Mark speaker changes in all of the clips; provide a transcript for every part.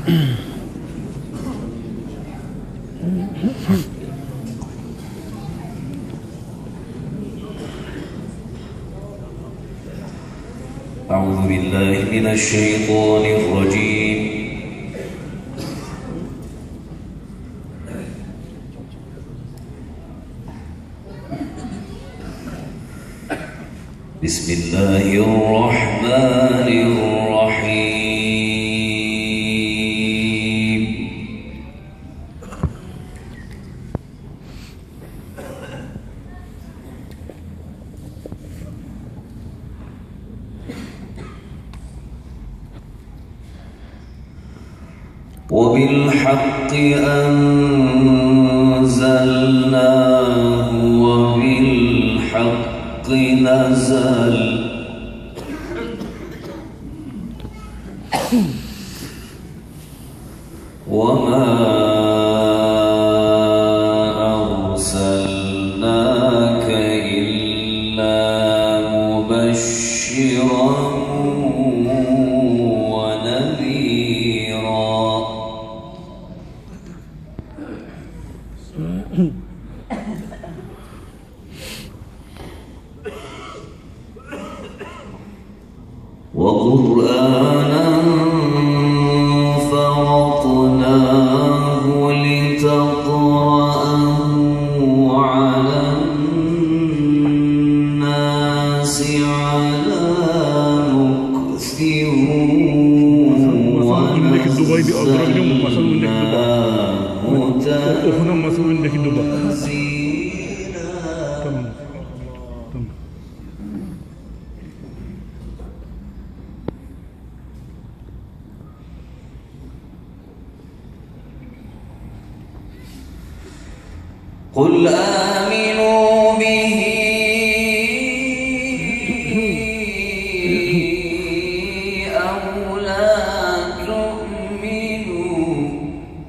Speaker 1: أعوذ بالله من الشيطان الرجيم. بسم الله الرحمن الرحيم. وبالحق أنزلناه وبالحق نزل وما أرسلناك إلا مبشرا ونذيرا. وقرآنا فرقناه لتقرأه على الناس على مكث قل آمنوا به أو لا تؤمنوا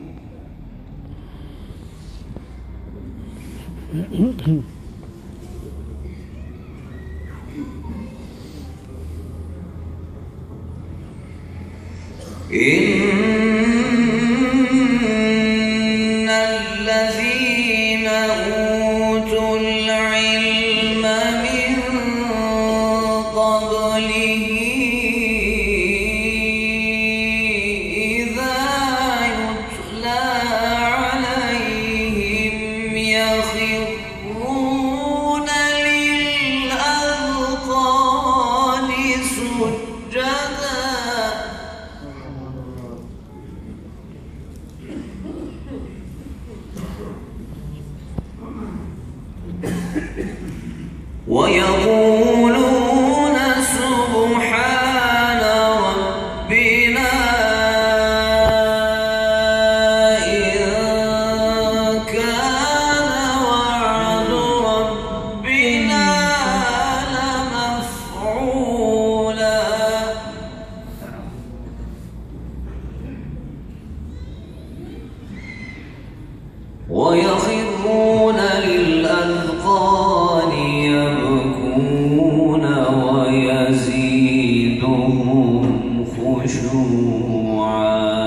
Speaker 1: إن الذين أوتوا العلم من قبله إذا يتلى عليهم يخرون للأذقان سجدا ويقولون سبحان ربنا إن كان وعد ربنا لمفعولا. ويخرون للأذقان يبكون ويزيدهم خشوعا.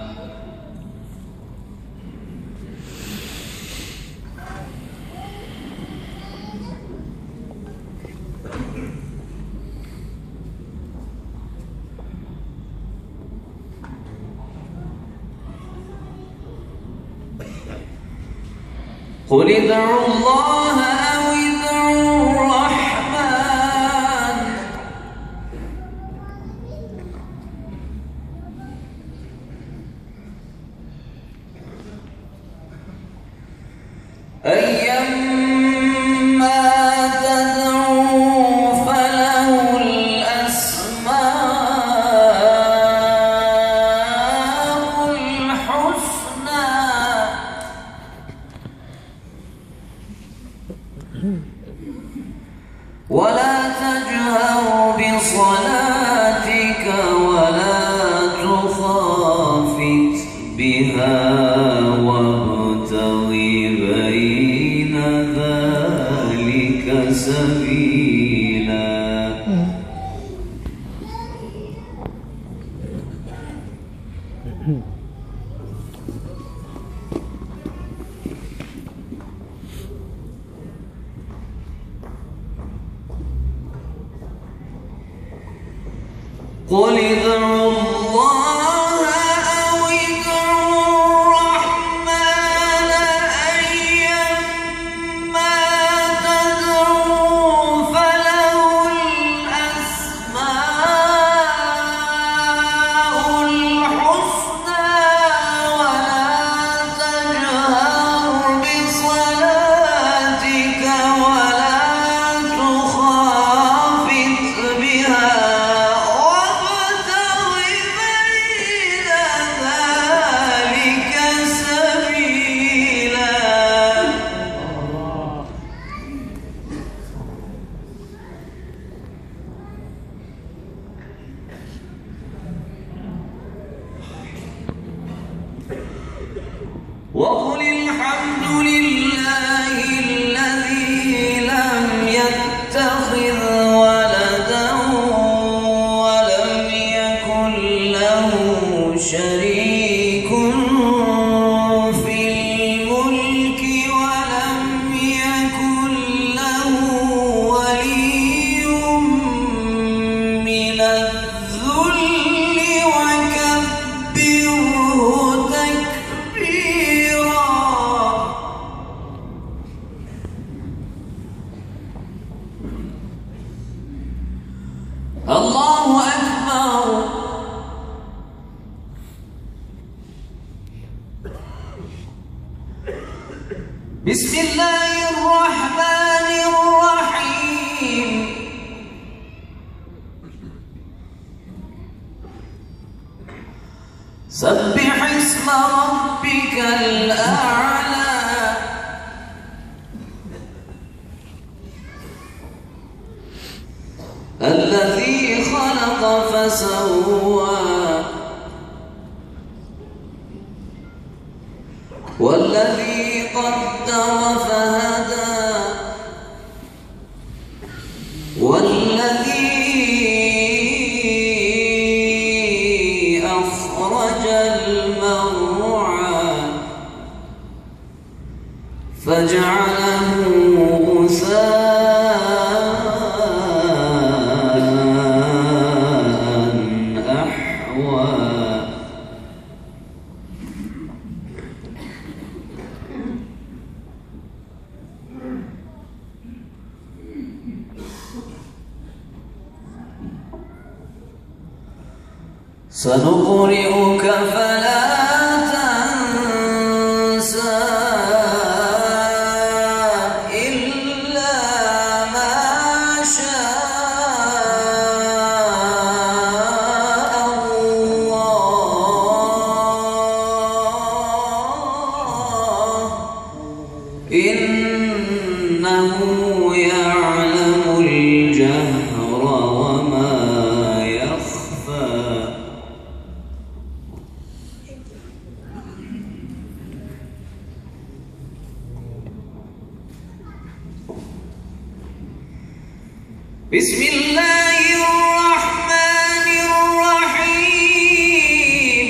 Speaker 1: قل ادعوا الله أو ادعوا الرحمن أيما تدعوا فله الأسماء الحسنى ولا تجهر بصلاتك ولا تخافت بها وابتغ بين ذلك سبيلا. قل ادعوا الله أو ادعوا الرحمن أيما تدعوا فله الأسماء الحسنى ولا تجهر بصلاتك ولا تخافت بها وقل الحمد لله الذي لم يتخذ ولدا ولم يكن له شريك في الملك ولم يكن له ولي من الذل وكبره تكبيرا. الله أكبر. بسم الله الرحمن الرحيم. سبح اسم ربك الأعلى. الذي خلق فسوى والذي قدر فهدى والذي أخرج المرعى فجعله غثاء أحوى. سنقرئك فلا تنسى إلا ما شاء الله إنه يعلم الجهر وما يخفى. بسم الله الرحمن الرحيم.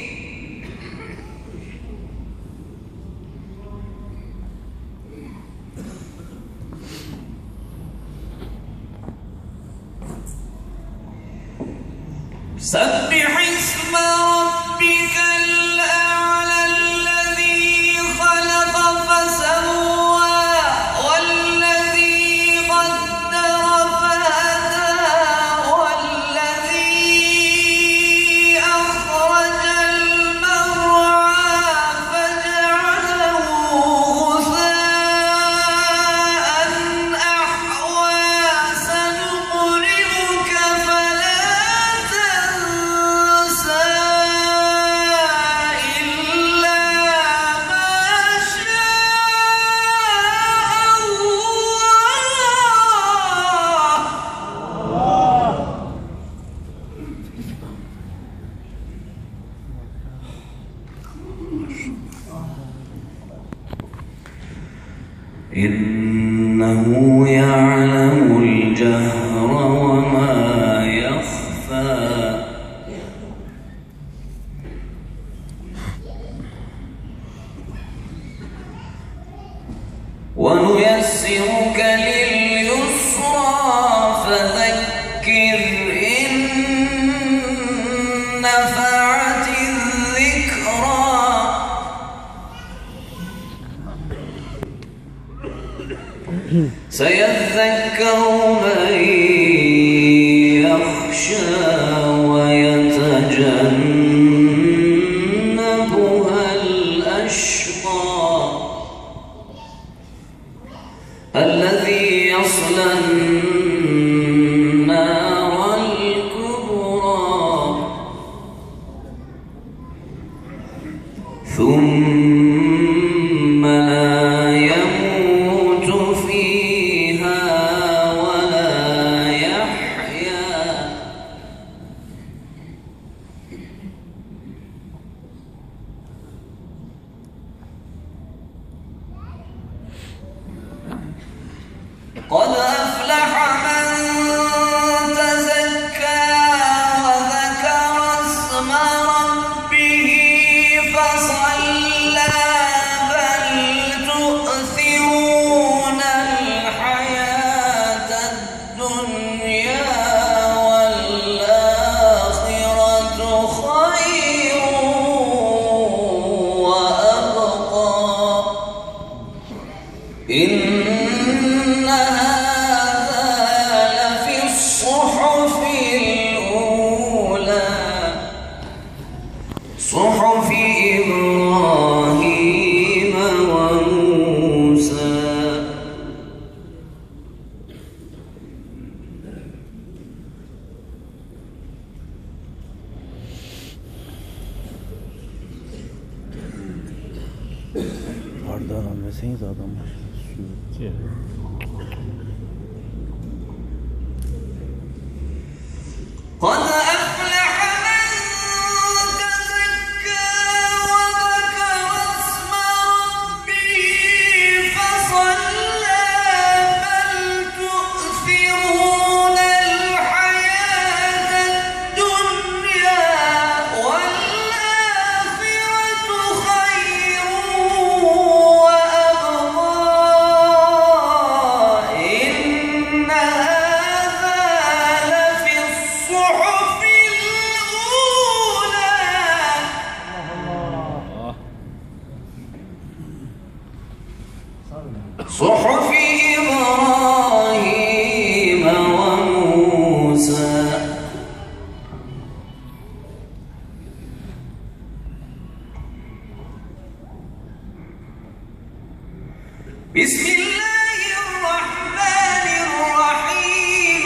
Speaker 1: سبح اسم ربك الأعلى الذي خلق فسوى والذي قدر فهدى والذي أخرج المرعى فجعله غثاء أحوى. سنقرئك فلا تنسى إلا ما شاء الله إنه يعلم الجهر وما يخفى. ونيسرك لليسرى فذكر إن نفعت الذكرى سيذكر من يخشى ويتجنبها الأشقى الذي يصلى النار الكبرى ثم لا يموت فيها ولا يحيا قد أفلح من تزكى وذكر اسم ربه فصلى بل تؤثرون الحياة الدنيا والآخرة خير وأبقى إن هذا لفي الصحف الأولى صحف إبراهيم وموسى
Speaker 2: Pardon anlasayız adamlar.
Speaker 1: قد أفلح من تزكى وذكر اسم ربه فصلى بل تؤثرون الحياة الدنيا والآخرة خير وأبقى إن هذا لفي الصحف الأولى صحف إبراهيم وموسى بسم الله الرحمن الرحيم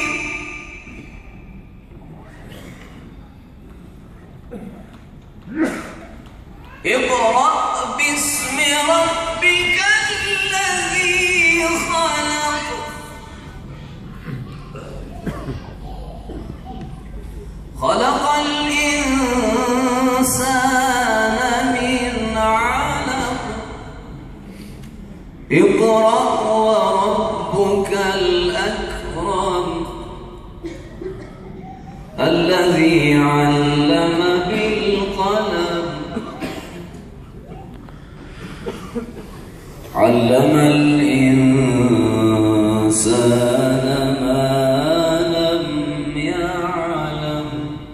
Speaker 1: اقرأ باسم ربك الذي خلق خلق الإنسان من علق اقرأ وربك الأكرم الذي علم بالقلم علم الإنسان ما لم يعلم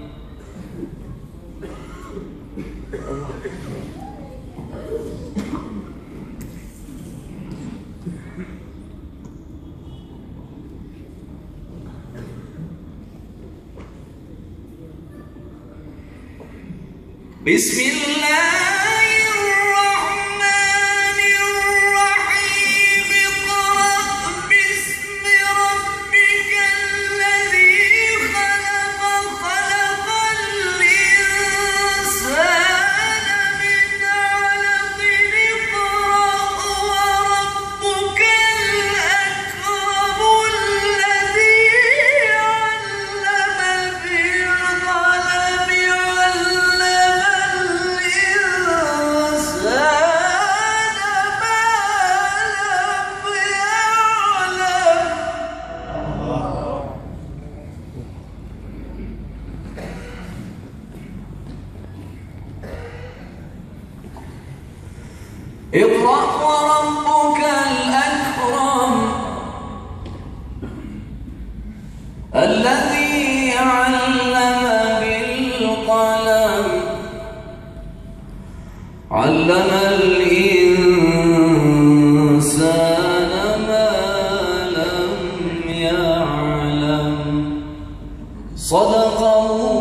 Speaker 1: بسم الله الرحمن الرحيم اقرأ باسم ربك الذي خلق خلق الإنسان من علق اقرأ وربك الأكرم الذي علم بالقلم علم اقرأ وربك الأكرم علم الإنسان ما لم يعلم. صدق الله.